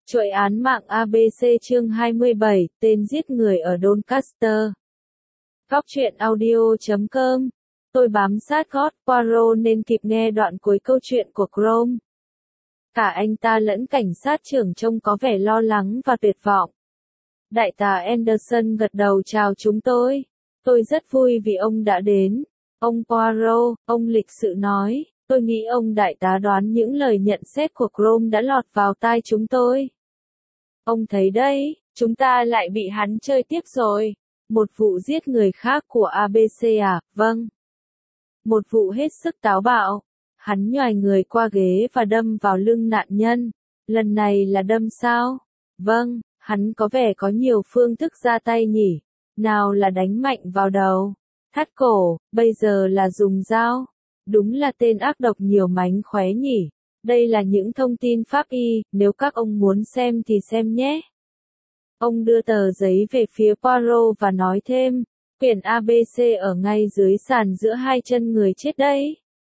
Chuỗi án mạng ABC chương 27, tên giết người ở Doncaster. Góc truyện audio.com. Tôi bám sát gót Poirot nên kịp nghe đoạn cuối câu chuyện của Crome. Cả anh ta lẫn cảnh sát trưởng trông có vẻ lo lắng và tuyệt vọng. Đại tá Anderson gật đầu chào chúng tôi. Tôi rất vui vì ông đã đến. Ông Poirot, ông lịch sự nói, tôi nghĩ ông đại tá đoán những lời nhận xét của Crome đã lọt vào tai chúng tôi. Ông thấy đấy, chúng ta lại bị hắn chơi tiếp rồi. Một vụ giết người khác của ABC à? Vâng. Một vụ hết sức táo bạo. Hắn nhoài người qua ghế và đâm vào lưng nạn nhân. Lần này là đâm sao? Vâng, hắn có vẻ có nhiều phương thức ra tay nhỉ. Nào là đánh mạnh vào đầu, thắt cổ, bây giờ là dùng dao. Đúng là tên ác độc nhiều mánh khóe nhỉ. Đây là những thông tin pháp y, nếu các ông muốn xem thì xem nhé. Ông đưa tờ giấy về phía Poirot và nói thêm, quyển ABC ở ngay dưới sàn giữa hai chân người chết đấy.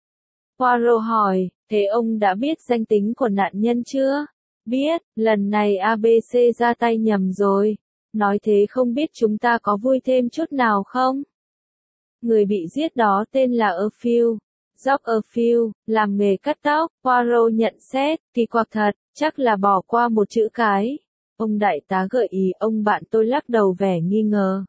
Poirot hỏi, thế ông đã biết danh tính của nạn nhân chưa? Biết, lần này ABC ra tay nhầm rồi. Nói thế không biết chúng ta có vui thêm chút nào không? Người bị giết đó tên là Erfield. George Erfield, làm nghề cắt tóc. Poirot nhận xét, kỳ quặc thật, chắc là bỏ qua một chữ cái. Ông đại tá gợi ý, ông bạn tôi lắc đầu vẻ nghi ngờ.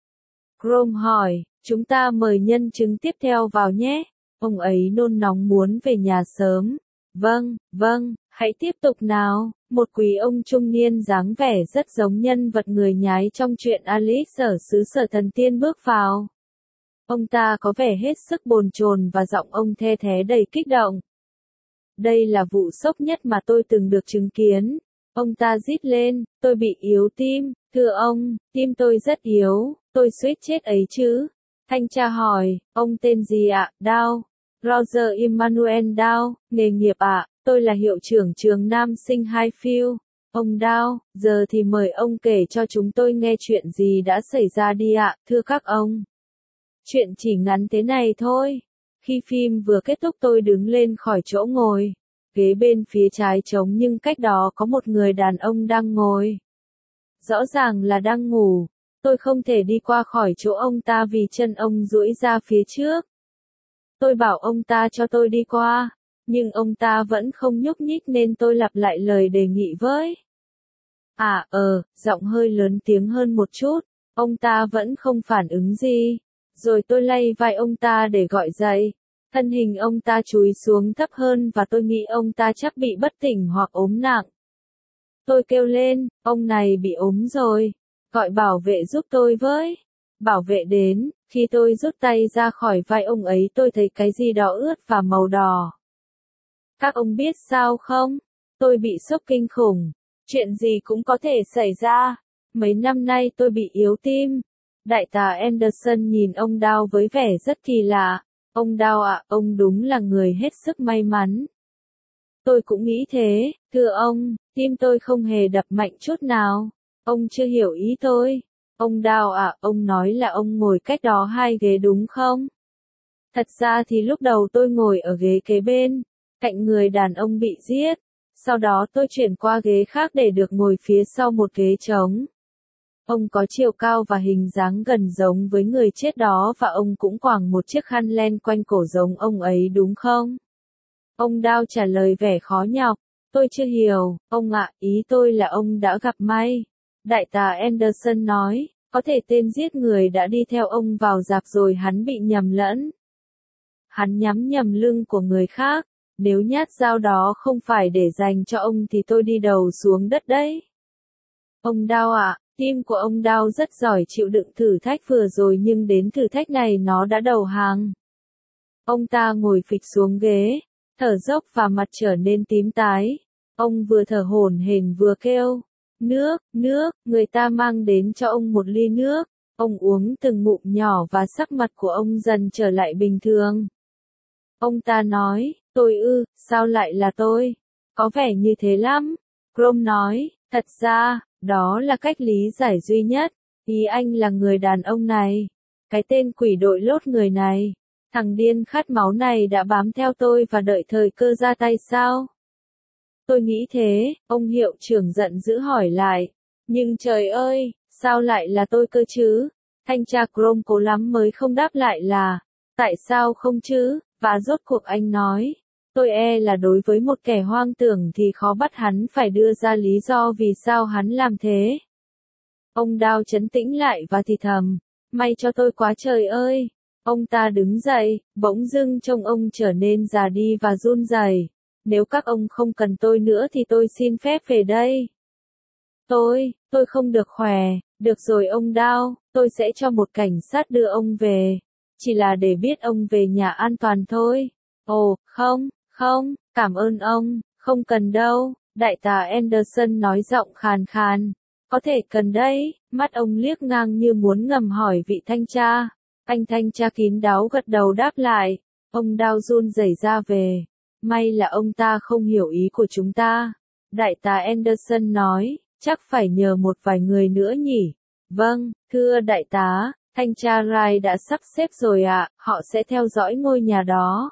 Crome hỏi, chúng ta mời nhân chứng tiếp theo vào nhé. Ông ấy nôn nóng muốn về nhà sớm. Vâng, hãy tiếp tục nào. Một quý ông trung niên dáng vẻ rất giống nhân vật người nhái trong truyện Alice ở xứ sở thần tiên bước vào. Ông ta có vẻ hết sức bồn chồn và giọng ông the thé đầy kích động. Đây là vụ sốc nhất mà tôi từng được chứng kiến. Ông ta rít lên, tôi bị yếu tim, thưa ông, tim tôi rất yếu, tôi suýt chết ấy chứ. Thanh tra hỏi, ông tên gì ạ? Dow. Roger Emmanuel Dow, nghề nghiệp ạ, tôi là hiệu trưởng trường Nam sinh Highfield. Ông Dow, giờ thì mời ông kể cho chúng tôi nghe chuyện gì đã xảy ra đi ạ, thưa các ông. Chuyện chỉ ngắn thế này thôi. Khi phim vừa kết thúc tôi đứng lên khỏi chỗ ngồi. Ghế bên phía trái trống nhưng cách đó có một người đàn ông đang ngồi. Rõ ràng là đang ngủ. Tôi không thể đi qua khỏi chỗ ông ta vì chân ông duỗi ra phía trước. Tôi bảo ông ta cho tôi đi qua. Nhưng ông ta vẫn không nhúc nhích nên tôi lặp lại lời đề nghị với. Giọng hơi lớn tiếng hơn một chút. Ông ta vẫn không phản ứng gì. Rồi tôi lay vai ông ta để gọi dậy. Thân hình ông ta chúi xuống thấp hơn và tôi nghĩ ông ta chắc bị bất tỉnh hoặc ốm nặng. Tôi kêu lên, ông này bị ốm rồi. Gọi bảo vệ giúp tôi với. Bảo vệ đến, khi tôi rút tay ra khỏi vai ông ấy tôi thấy cái gì đó ướt và màu đỏ. Các ông biết sao không? Tôi bị sốc kinh khủng. Chuyện gì cũng có thể xảy ra. Mấy năm nay tôi bị yếu tim. Đại tá Anderson nhìn ông Dow với vẻ rất kỳ lạ. Ông Dow ạ, ông đúng là người hết sức may mắn. Tôi cũng nghĩ thế, thưa ông, tim tôi không hề đập mạnh chút nào. Ông chưa hiểu ý tôi. Ông Dow ạ, ông nói là ông ngồi cách đó hai ghế đúng không? Thật ra thì lúc đầu tôi ngồi ở ghế kế bên, cạnh người đàn ông bị giết. Sau đó tôi chuyển qua ghế khác để được ngồi phía sau một ghế trống. Ông có chiều cao và hình dáng gần giống với người chết đó và ông cũng quàng một chiếc khăn len quanh cổ giống ông ấy đúng không? Ông Dow trả lời vẻ khó nhọc. Tôi chưa hiểu, ông ạ, ý tôi là ông đã gặp may. Đại tá Anderson nói, có thể tên giết người đã đi theo ông vào rạp rồi hắn bị nhầm lẫn. Hắn nhắm nhầm lưng của người khác. Nếu nhát dao đó không phải để dành cho ông thì tôi đi đầu xuống đất đấy. Ông Dow ạ. Tim của ông Dow rất giỏi chịu đựng thử thách vừa rồi nhưng đến thử thách này nó đã đầu hàng. Ông ta ngồi phịch xuống ghế, thở dốc và mặt trở nên tím tái. Ông vừa thở hổn hển vừa kêu, nước, người ta mang đến cho ông một ly nước. Ông uống từng ngụm nhỏ và sắc mặt của ông dần trở lại bình thường. Ông ta nói, sao lại là tôi? Có vẻ như thế lắm. Crome nói, thật ra, đó là cách lý giải duy nhất. Ý anh là người đàn ông này. Cái tên quỷ đội lốt người này. Thằng điên khát máu này đã bám theo tôi và đợi thời cơ ra tay sao? Tôi nghĩ thế, ông hiệu trưởng giận dữ hỏi lại. Nhưng trời ơi, sao lại là tôi cơ chứ? Thanh tra Chrome cố lắm mới không đáp lại là, tại sao không chứ? Và rốt cuộc anh nói, tôi e là đối với một kẻ hoang tưởng thì khó bắt hắn phải đưa ra lý do vì sao hắn làm thế. Ông Dow trấn tĩnh lại và thì thầm, may cho tôi quá trời ơi. Ông ta đứng dậy, bỗng dưng trông ông trở nên già đi và run rẩy. Nếu các ông không cần tôi nữa thì tôi xin phép về đây. Tôi không được khỏe, được rồi ông Dow, tôi sẽ cho một cảnh sát đưa ông về. Chỉ là để biết ông về nhà an toàn thôi. Ồ, không, cảm ơn ông, không cần đâu, đại tá Anderson nói giọng khàn khàn. Có thể cần đấy, mắt ông liếc ngang như muốn ngầm hỏi vị thanh tra. Anh thanh tra kín đáo gật đầu đáp lại. Ông Dow run rẩy ra về. May là ông ta không hiểu ý của chúng ta. Đại tá Anderson nói, chắc phải nhờ một vài người nữa nhỉ. Vâng, thưa đại tá, thanh tra Wright đã sắp xếp rồi ạ, họ sẽ theo dõi ngôi nhà đó.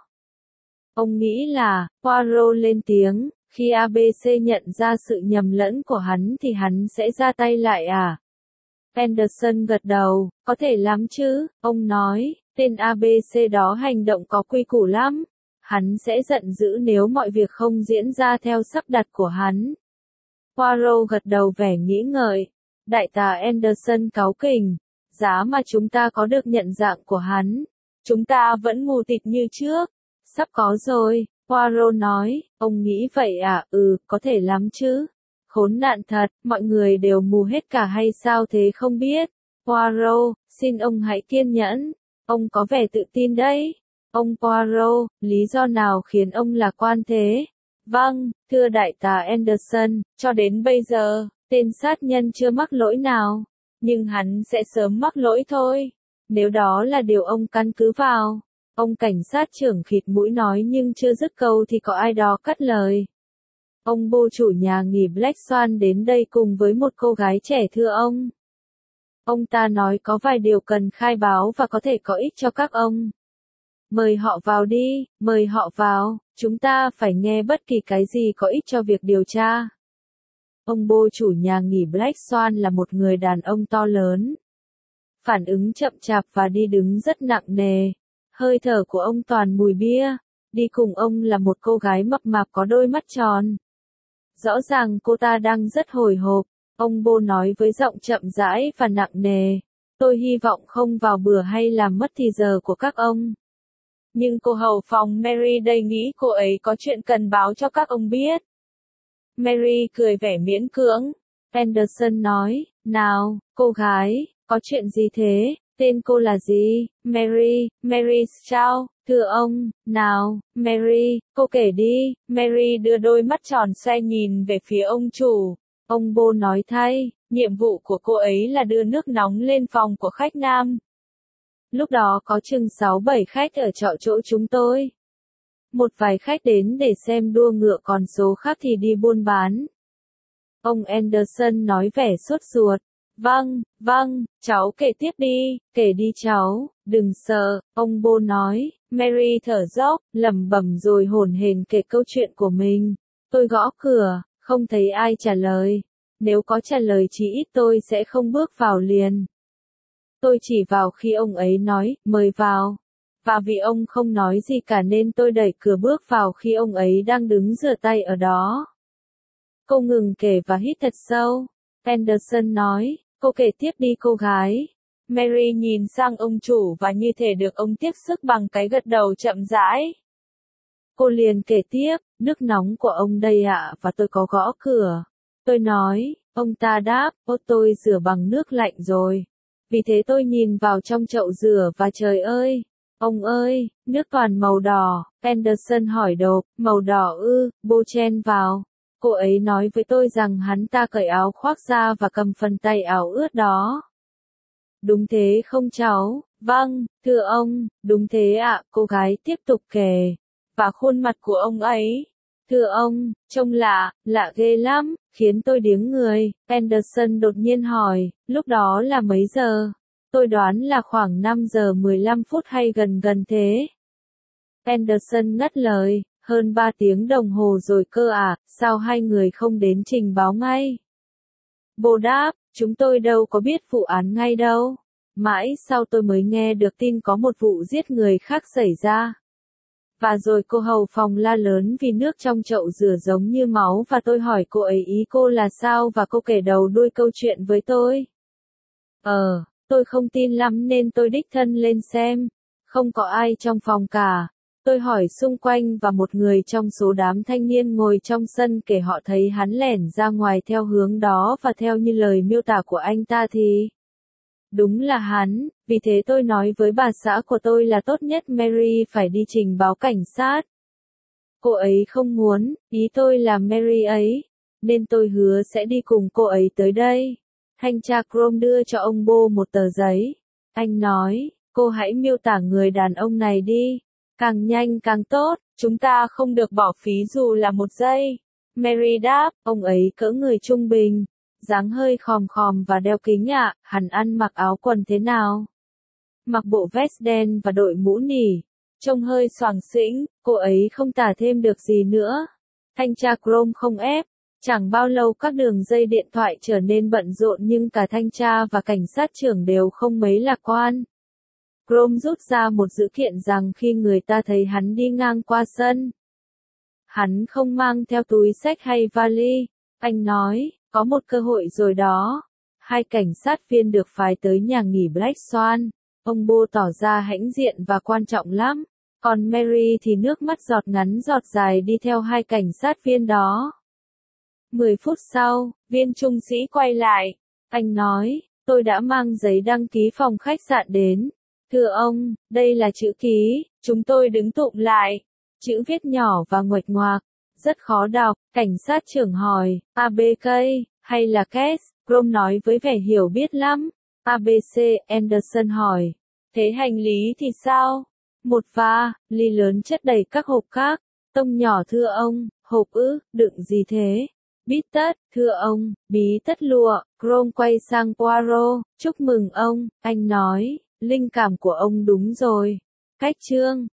Ông nghĩ là, Poirot lên tiếng, khi ABC nhận ra sự nhầm lẫn của hắn thì hắn sẽ ra tay lại à? Anderson gật đầu, có thể lắm chứ, ông nói, tên ABC đó hành động có quy củ lắm. Hắn sẽ giận dữ nếu mọi việc không diễn ra theo sắp đặt của hắn. Poirot gật đầu vẻ nghĩ ngợi. Đại tá Anderson cáu kỉnh. Giá mà chúng ta có được nhận dạng của hắn. Chúng ta vẫn mù tịt như trước. Sắp có rồi, Poirot nói. Ông nghĩ vậy à? Có thể lắm chứ. Khốn nạn thật, mọi người đều mù hết cả hay sao thế không biết. Poirot, xin ông hãy kiên nhẫn. Ông có vẻ tự tin đấy. Ông Poirot, lý do nào khiến ông lạc quan thế? Vâng, thưa đại tá Anderson, cho đến bây giờ, tên sát nhân chưa mắc lỗi nào. Nhưng hắn sẽ sớm mắc lỗi thôi. Nếu đó là điều ông căn cứ vào. Ông cảnh sát trưởng khịt mũi nói nhưng chưa dứt câu thì có ai đó cắt lời. Ông bô chủ nhà nghỉ Black Swan đến đây cùng với một cô gái trẻ thưa ông. Ông ta nói có vài điều cần khai báo và có thể có ích cho các ông. Mời họ vào đi, mời họ vào, chúng ta phải nghe bất kỳ cái gì có ích cho việc điều tra. Ông bô chủ nhà nghỉ Black Swan là một người đàn ông to lớn. Phản ứng chậm chạp và đi đứng rất nặng nề. Hơi thở của ông toàn mùi bia. Đi cùng ông là một cô gái mập mạp có đôi mắt tròn. Rõ ràng cô ta đang rất hồi hộp. Ông bô nói với giọng chậm rãi và nặng nề. Tôi hy vọng không vào bữa hay làm mất thì giờ của các ông. Nhưng cô hầu phòng Mary đây nghĩ cô ấy có chuyện cần báo cho các ông biết. Mary cười vẻ miễn cưỡng. Anderson nói, nào, cô gái, có chuyện gì thế, tên cô là gì? Mary Shaw, thưa ông, nào, Mary, cô kể đi. Mary đưa đôi mắt tròn xoe nhìn về phía ông chủ. Ông bô nói thay, nhiệm vụ của cô ấy là đưa nước nóng lên phòng của khách nam. Lúc đó có chừng 6-7 khách ở trọ chỗ chúng tôi. Một vài khách đến để xem đua ngựa còn số khác thì đi buôn bán. Ông Anderson nói vẻ sốt ruột. Vâng, cháu kể tiếp đi, kể đi cháu, đừng sợ, ông bô nói. Mary thở dốc, lẩm bẩm rồi hổn hển kể câu chuyện của mình. Tôi gõ cửa, không thấy ai trả lời. Nếu có trả lời chí ít tôi sẽ không bước vào liền. Tôi chỉ vào khi ông ấy nói, mời vào. Và vì ông không nói gì cả nên tôi đẩy cửa bước vào khi ông ấy đang đứng rửa tay ở đó. Cô ngừng kể và hít thật sâu. Anderson nói, cô kể tiếp đi cô gái. Mary nhìn sang ông chủ và như thể được ông tiếp sức bằng cái gật đầu chậm rãi. Cô liền kể tiếp, nước nóng của ông đây ạ và tôi có gõ cửa. Tôi nói, ông ta đáp, tôi rửa bằng nước lạnh rồi. Vì thế tôi nhìn vào trong chậu rửa và trời ơi, ông ơi, nước toàn màu đỏ. Anderson hỏi đột, màu đỏ ư? Bô chen vào. Cô ấy nói với tôi rằng hắn ta cởi áo khoác ra và cầm phần tay áo ướt đó. Đúng thế không cháu? Vâng, thưa ông, đúng thế ạ, cô gái tiếp tục kể. Và khuôn mặt của ông ấy, thưa ông, trông lạ ghê lắm, khiến tôi điếng người. Anderson đột nhiên hỏi, lúc đó là mấy giờ? Tôi đoán là khoảng 5 giờ 15 phút hay gần thế. Anderson ngắt lời, Hơn 3 tiếng đồng hồ rồi cơ à, sao hai người không đến trình báo ngay? Bồ đáp, chúng tôi đâu có biết vụ án ngay đâu. Mãi sau tôi mới nghe được tin có một vụ giết người khác xảy ra. Và rồi cô hầu phòng la lớn vì nước trong chậu rửa giống như máu và tôi hỏi cô ấy ý cô là sao và cô kể đầu đuôi câu chuyện với tôi. Tôi không tin lắm nên tôi đích thân lên xem. Không có ai trong phòng cả. Tôi hỏi xung quanh và một người trong số đám thanh niên ngồi trong sân kể họ thấy hắn lẻn ra ngoài theo hướng đó và theo như lời miêu tả của anh ta thì đúng là hắn, vì thế tôi nói với bà xã của tôi là tốt nhất Mary phải đi trình báo cảnh sát. Cô ấy không muốn, ý tôi là Mary ấy, nên tôi hứa sẽ đi cùng cô ấy tới đây. Thanh tra Chrome đưa cho ông Bo một tờ giấy. Anh nói, cô hãy miêu tả người đàn ông này đi. Càng nhanh càng tốt, chúng ta không được bỏ phí dù là một giây. Mary đáp, ông ấy cỡ người trung bình, dáng hơi khòm khòm và đeo kính ạ, hắn ăn mặc áo quần thế nào? Mặc bộ vest đen và đội mũ nỉ, trông hơi xoàng xĩnh, cô ấy không tả thêm được gì nữa. Thanh tra Chrome không ép. Chẳng bao lâu các đường dây điện thoại trở nên bận rộn nhưng cả thanh tra và cảnh sát trưởng đều không mấy lạc quan. Chrome rút ra một dữ kiện rằng khi người ta thấy hắn đi ngang qua sân, hắn không mang theo túi xách hay vali. Anh nói, có một cơ hội rồi đó. Hai cảnh sát viên được phái tới nhà nghỉ Black Swan. Ông Bo tỏ ra hãnh diện và quan trọng lắm. Còn Mary thì nước mắt giọt ngắn giọt dài đi theo hai cảnh sát viên đó. 10 phút sau, viên trung sĩ quay lại. Anh nói, tôi đã mang giấy đăng ký phòng khách sạn đến. Thưa ông, đây là chữ ký, chúng tôi đứng tụm lại. Chữ viết nhỏ và nguệch ngoạc, rất khó đọc. Cảnh sát trưởng hỏi, ABK, hay là Cass? Chrome nói với vẻ hiểu biết lắm. ABC, Anderson hỏi. Thế hành lý thì sao? Một ly lớn chất đầy các hộp khác. Tông nhỏ thưa ông, hộp đựng gì thế? Bít tất, thưa ông, bí tất lụa. Chrome quay sang Poirot, chúc mừng ông, anh nói, linh cảm của ông đúng rồi. Cách chương